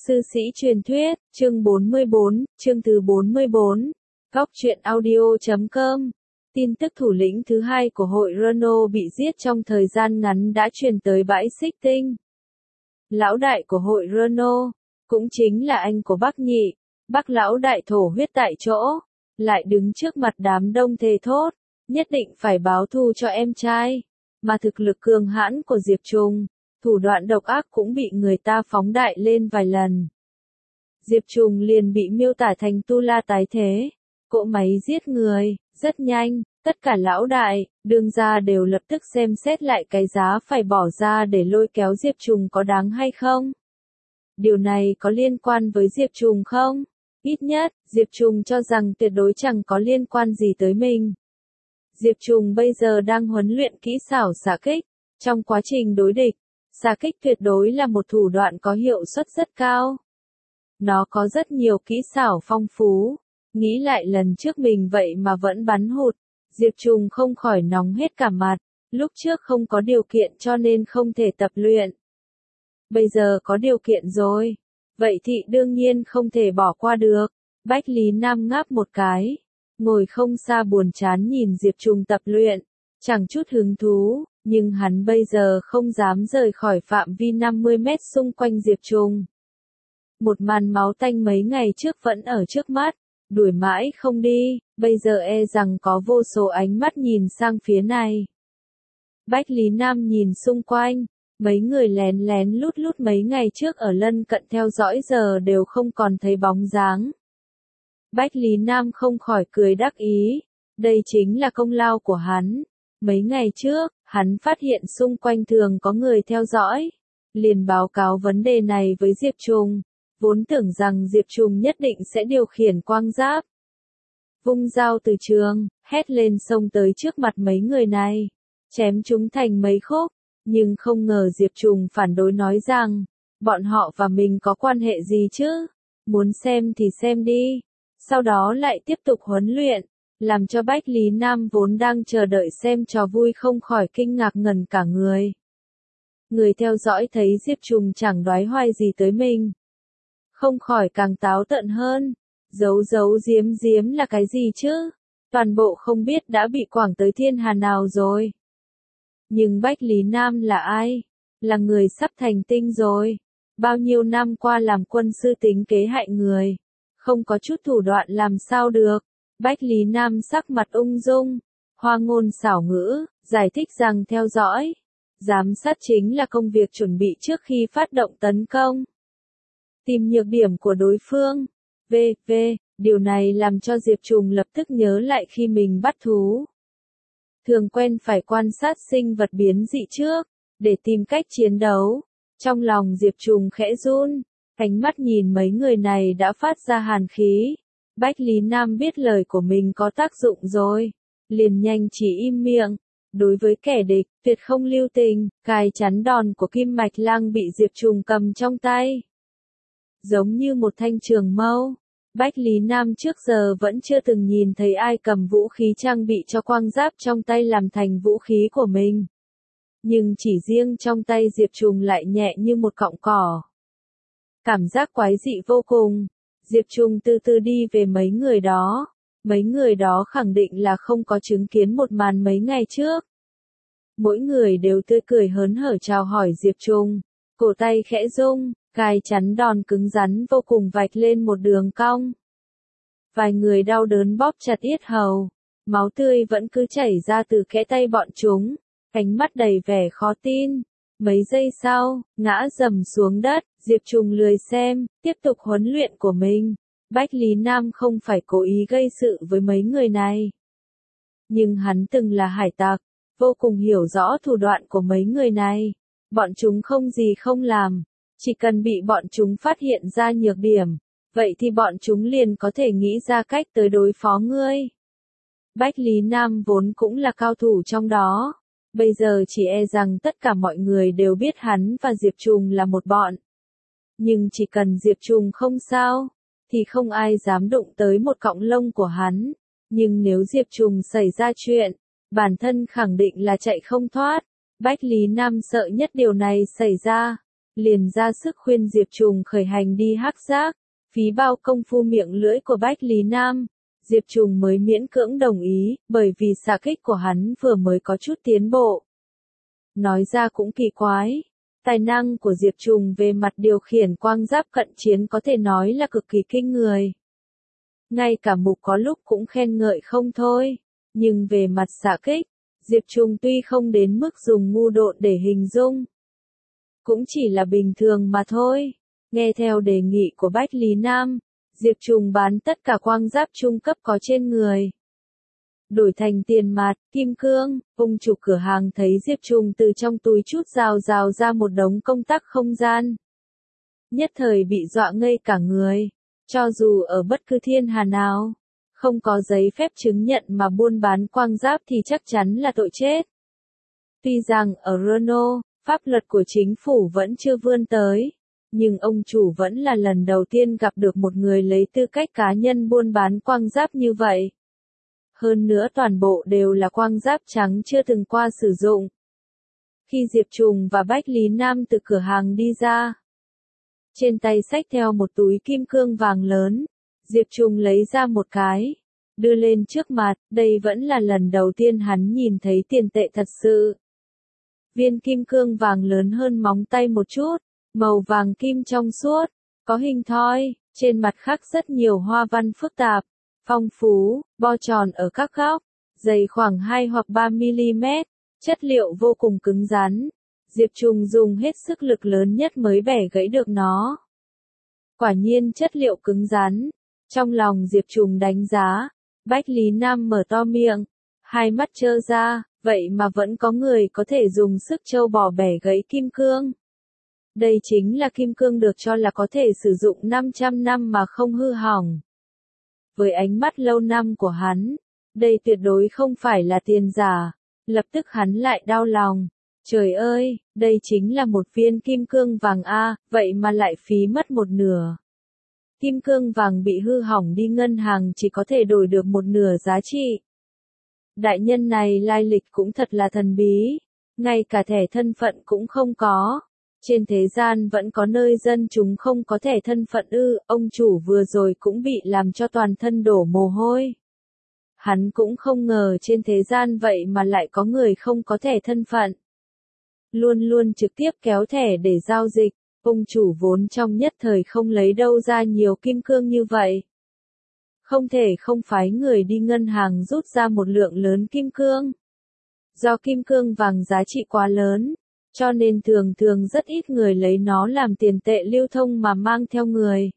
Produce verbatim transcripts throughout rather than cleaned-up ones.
Sư sĩ truyền thuyết, chương bốn mươi bốn, chương thứ bốn mươi bốn. Góc truyện audio chấm com. Tin tức thủ lĩnh thứ hai của hội Renault bị giết trong thời gian ngắn đã truyền tới bãi xích tinh. Lão đại của hội Renault, cũng chính là anh của Bác Nhị, Bác lão đại thổ huyết tại chỗ, lại đứng trước mặt đám đông thề thốt, nhất định phải báo thù cho em trai. Mà thực lực cường hãn của Diệp Trùng, thủ đoạn độc ác cũng bị người ta phóng đại lên vài lần. Diệp Trùng liền bị miêu tả thành tu la tái thế, cỗ máy giết người, rất nhanh, tất cả lão đại, đương gia đều lập tức xem xét lại cái giá phải bỏ ra để lôi kéo Diệp Trùng có đáng hay không. Điều này có liên quan với Diệp Trùng không? Ít nhất, Diệp Trùng cho rằng tuyệt đối chẳng có liên quan gì tới mình. Diệp Trùng bây giờ đang huấn luyện kỹ xảo xạ kích, trong quá trình đối địch, xạ kích tuyệt đối là một thủ đoạn có hiệu suất rất cao. Nó có rất nhiều kỹ xảo phong phú, nghĩ lại lần trước mình vậy mà vẫn bắn hụt, Diệp Trùng không khỏi nóng hết cả mặt, lúc trước không có điều kiện cho nên không thể tập luyện. Bây giờ có điều kiện rồi, vậy thì đương nhiên không thể bỏ qua được. Bách Lý Nam ngáp một cái, ngồi không xa buồn chán nhìn Diệp Trùng tập luyện, chẳng chút hứng thú, nhưng hắn bây giờ không dám rời khỏi phạm vi năm mươi mét xung quanh Diệp Trùng. Một màn máu tanh mấy ngày trước vẫn ở trước mắt, đuổi mãi không đi, bây giờ e rằng có vô số ánh mắt nhìn sang phía này. Bách Lý Nam nhìn xung quanh, mấy người lén lén lút lút mấy ngày trước ở lân cận theo dõi giờ đều không còn thấy bóng dáng. Bách Lý Nam không khỏi cười đắc ý, đây chính là công lao của hắn. Mấy ngày trước, hắn phát hiện xung quanh thường có người theo dõi, liền báo cáo vấn đề này với Diệp Trùng, vốn tưởng rằng Diệp Trùng nhất định sẽ điều khiển quang giáp. Vung dao từ trường, hét lên xông tới trước mặt mấy người này, chém chúng thành mấy khúc, nhưng không ngờ Diệp Trùng phản đối nói rằng, bọn họ và mình có quan hệ gì chứ, muốn xem thì xem đi, sau đó lại tiếp tục huấn luyện. Làm cho Bách Lý Nam vốn đang chờ đợi xem trò vui không khỏi kinh ngạc ngẩn cả người. Người theo dõi thấy Diệp Trùng chẳng đoái hoài gì tới mình, không khỏi càng táo tợn hơn, giấu giấu giếm giếm là cái gì chứ, toàn bộ không biết đã bị quảng tới thiên hà nào rồi. Nhưng Bách Lý Nam là ai? Là người sắp thành tinh rồi, bao nhiêu năm qua làm quân sư tính kế hại người, không có chút thủ đoạn làm sao được. Bách Lý Nam sắc mặt ung dung, hoa ngôn xảo ngữ, giải thích rằng theo dõi, giám sát chính là công việc chuẩn bị trước khi phát động tấn công. Tìm nhược điểm của đối phương, vê vê, điều này làm cho Diệp Trùng lập tức nhớ lại khi mình bắt thú. Thường quen phải quan sát sinh vật biến dị trước, để tìm cách chiến đấu. Trong lòng Diệp Trùng khẽ run, ánh mắt nhìn mấy người này đã phát ra hàn khí. Bách Lý Nam biết lời của mình có tác dụng rồi, liền nhanh chỉ im miệng. Đối với kẻ địch, tuyệt không lưu tình, cài chắn đòn của Kim Mạch Lang bị Diệp Trùng cầm trong tay. Giống như một thanh trường mâu, Bách Lý Nam trước giờ vẫn chưa từng nhìn thấy ai cầm vũ khí trang bị cho quang giáp trong tay làm thành vũ khí của mình. Nhưng chỉ riêng trong tay Diệp Trùng lại nhẹ như một cọng cỏ. Cảm giác quái dị vô cùng. Diệp Trùng từ từ đi về mấy người đó, mấy người đó khẳng định là không có chứng kiến một màn mấy ngày trước. Mỗi người đều tươi cười hớn hở chào hỏi Diệp Trùng, cổ tay khẽ rung, cài chắn đòn cứng rắn vô cùng vạch lên một đường cong. Vài người đau đớn bóp chặt yết hầu, máu tươi vẫn cứ chảy ra từ kẽ tay bọn chúng, ánh mắt đầy vẻ khó tin. Mấy giây sau, ngã dầm xuống đất, Diệp Trùng lười xem, tiếp tục huấn luyện của mình. Bách Lý Nam không phải cố ý gây sự với mấy người này. Nhưng hắn từng là hải tặc, vô cùng hiểu rõ thủ đoạn của mấy người này. Bọn chúng không gì không làm, chỉ cần bị bọn chúng phát hiện ra nhược điểm, vậy thì bọn chúng liền có thể nghĩ ra cách tới đối phó ngươi. Bách Lý Nam vốn cũng là cao thủ trong đó. Bây giờ chỉ e rằng tất cả mọi người đều biết hắn và Diệp Trùng là một bọn. Nhưng chỉ cần Diệp Trùng không sao, thì không ai dám đụng tới một cọng lông của hắn. Nhưng nếu Diệp Trùng xảy ra chuyện, bản thân khẳng định là chạy không thoát. Bách Lý Nam sợ nhất điều này xảy ra. liền ra sức khuyên Diệp Trùng khởi hành đi hắc giác, phí bao công phu miệng lưỡi của Bách Lý Nam. Diệp Trùng mới miễn cưỡng đồng ý, bởi vì xạ kích của hắn vừa mới có chút tiến bộ. Nói ra cũng kỳ quái, tài năng của Diệp Trùng về mặt điều khiển quang giáp cận chiến có thể nói là cực kỳ kinh người. Ngay cả Mục có lúc cũng khen ngợi không thôi, nhưng về mặt xạ kích, Diệp Trùng tuy không đến mức dùng ngu độn để hình dung, cũng chỉ là bình thường mà thôi. Nghe theo đề nghị của Bách Lý Nam, Diệp Trùng bán tất cả quang giáp trung cấp có trên người, đổi thành tiền mặt, kim cương. Ông chủ cửa hàng thấy Diệp Trùng từ trong túi chút rào rào ra một đống công tắc không gian, nhất thời bị dọa ngây cả người. Cho dù ở bất cứ thiên hà nào, không có giấy phép chứng nhận mà buôn bán quang giáp thì chắc chắn là tội chết. Tuy rằng ở Renault, pháp luật của chính phủ vẫn chưa vươn tới, nhưng ông chủ vẫn là lần đầu tiên gặp được một người lấy tư cách cá nhân buôn bán quang giáp như vậy. Hơn nữa toàn bộ đều là quang giáp trắng chưa từng qua sử dụng. Khi Diệp Trùng và Bách Lý Nam từ cửa hàng đi ra, trên tay xách theo một túi kim cương vàng lớn, Diệp Trùng lấy ra một cái, đưa lên trước mặt. Đây vẫn là lần đầu tiên hắn nhìn thấy tiền tệ thật sự. Viên kim cương vàng lớn hơn móng tay một chút, màu vàng kim trong suốt, có hình thoi, trên mặt khắc rất nhiều hoa văn phức tạp, phong phú, bo tròn ở các góc, dày khoảng hai hoặc ba mi-li-mét, chất liệu vô cùng cứng rắn. Diệp Trùng dùng hết sức lực lớn nhất mới bẻ gãy được nó. Quả nhiên chất liệu cứng rắn. Trong lòng Diệp Trùng đánh giá, Bách Lý Nam mở to miệng, hai mắt trơ ra, vậy mà vẫn có người có thể dùng sức trâu bò bẻ gãy kim cương. Đây chính là kim cương được cho là có thể sử dụng năm trăm năm mà không hư hỏng. Với ánh mắt lâu năm của hắn, đây tuyệt đối không phải là tiền giả. Lập tức hắn lại đau lòng. Trời ơi, đây chính là một viên kim cương vàng A, vậy mà lại phí mất một nửa. Kim cương vàng bị hư hỏng đi ngân hàng chỉ có thể đổi được một nửa giá trị. Đại nhân này lai lịch cũng thật là thần bí, ngay cả thẻ thân phận cũng không có. Trên thế gian vẫn có nơi dân chúng không có thẻ thân phận ư? Ông chủ vừa rồi cũng bị làm cho toàn thân đổ mồ hôi. Hắn cũng không ngờ trên thế gian vậy mà lại có người không có thẻ thân phận. Luôn luôn trực tiếp kéo thẻ để giao dịch, ông chủ vốn trong nhất thời không lấy đâu ra nhiều kim cương như vậy. Không thể không phái người đi ngân hàng rút ra một lượng lớn kim cương. Do kim cương vàng giá trị quá lớn, cho nên thường thường rất ít người lấy nó làm tiền tệ lưu thông mà mang theo người.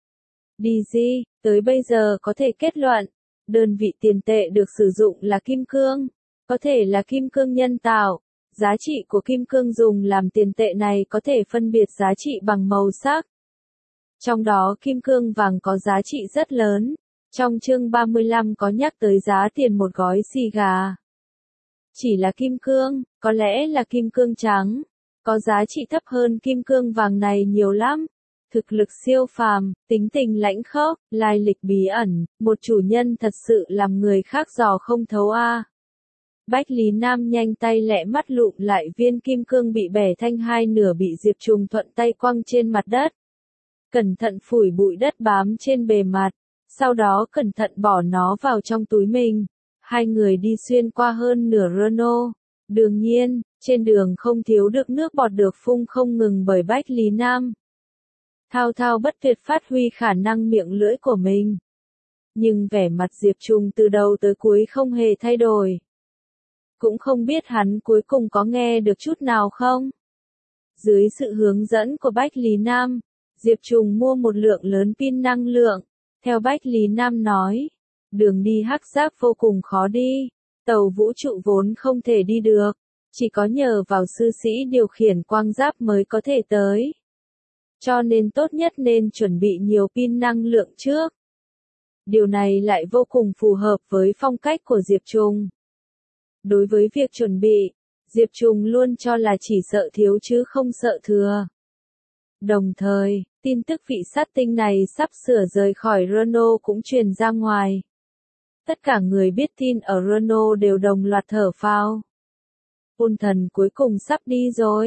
đê giê, tới bây giờ có thể kết luận, đơn vị tiền tệ được sử dụng là kim cương, có thể là kim cương nhân tạo. Giá trị của kim cương dùng làm tiền tệ này có thể phân biệt giá trị bằng màu sắc. Trong đó kim cương vàng có giá trị rất lớn. Trong chương ba mươi lăm có nhắc tới giá tiền một gói xì gà. Chỉ là kim cương, có lẽ là kim cương trắng, có giá trị thấp hơn kim cương vàng này nhiều lắm. Thực lực siêu phàm, tính tình lãnh khốc, lai lịch bí ẩn, một chủ nhân thật sự làm người khác dò không thấu a. Bách Lý Nam nhanh tay lẹ mắt lụm lại viên kim cương bị bẻ thành hai nửa bị Diệp Trùng thuận tay quăng trên mặt đất. Cẩn thận phủi bụi đất bám trên bề mặt, sau đó cẩn thận bỏ nó vào trong túi mình. Hai người đi xuyên qua hơn nửa Renault. Đương nhiên, trên đường không thiếu được nước bọt được phun không ngừng bởi Bách Lý Nam. Thao thao bất tuyệt phát huy khả năng miệng lưỡi của mình. Nhưng vẻ mặt Diệp Trùng từ đầu tới cuối không hề thay đổi. Cũng không biết hắn cuối cùng có nghe được chút nào không? Dưới sự hướng dẫn của Bách Lý Nam, Diệp Trùng mua một lượng lớn pin năng lượng. Theo Bách Lý Nam nói, đường đi hắc giác vô cùng khó đi, tàu vũ trụ vốn không thể đi được, chỉ có nhờ vào sư sĩ điều khiển quang giáp mới có thể tới. Cho nên tốt nhất nên chuẩn bị nhiều pin năng lượng trước. Điều này lại vô cùng phù hợp với phong cách của Diệp Trùng. Đối với việc chuẩn bị, Diệp Trùng luôn cho là chỉ sợ thiếu chứ không sợ thừa. Đồng thời, tin tức vị sát tinh này sắp sửa rời khỏi Renault cũng truyền ra ngoài. Tất cả người biết tin ở Renault đều đồng loạt thở phào. Ôn thần cuối cùng sắp đi rồi.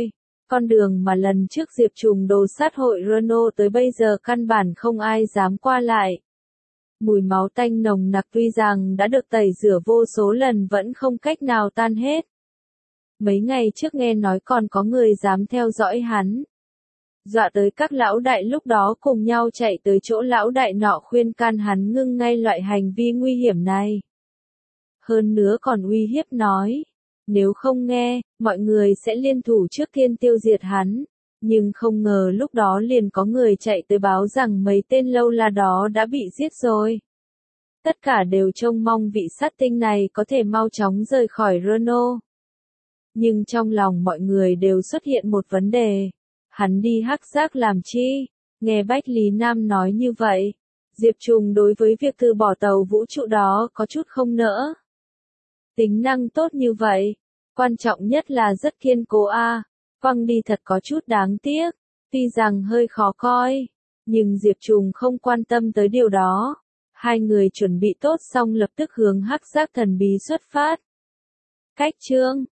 Con đường mà lần trước Diệp Trùng đồ sát hội Renault tới bây giờ căn bản không ai dám qua lại. Mùi máu tanh nồng nặc tuy rằng đã được tẩy rửa vô số lần vẫn không cách nào tan hết. Mấy ngày trước nghe nói còn có người dám theo dõi hắn. Dọa tới các lão đại lúc đó cùng nhau chạy tới chỗ lão đại nọ khuyên can hắn ngưng ngay loại hành vi nguy hiểm này. Hơn nữa còn uy hiếp nói, nếu không nghe, mọi người sẽ liên thủ trước tiên tiêu diệt hắn. Nhưng không ngờ lúc đó liền có người chạy tới báo rằng mấy tên lâu la đó đã bị giết rồi. Tất cả đều trông mong vị sát tinh này có thể mau chóng rời khỏi Renault. Nhưng trong lòng mọi người đều xuất hiện một vấn đề. Hắn đi hắc giác làm chi? Nghe Bách Lý Nam nói như vậy, Diệp Trùng đối với việc từ bỏ tàu vũ trụ đó có chút không nỡ. Tính năng tốt như vậy, quan trọng nhất là rất kiên cố a. À. Quăng đi thật có chút đáng tiếc, tuy rằng hơi khó coi, nhưng Diệp Trùng không quan tâm tới điều đó. Hai người chuẩn bị tốt xong lập tức hướng hắc giác thần bí xuất phát. Cách chương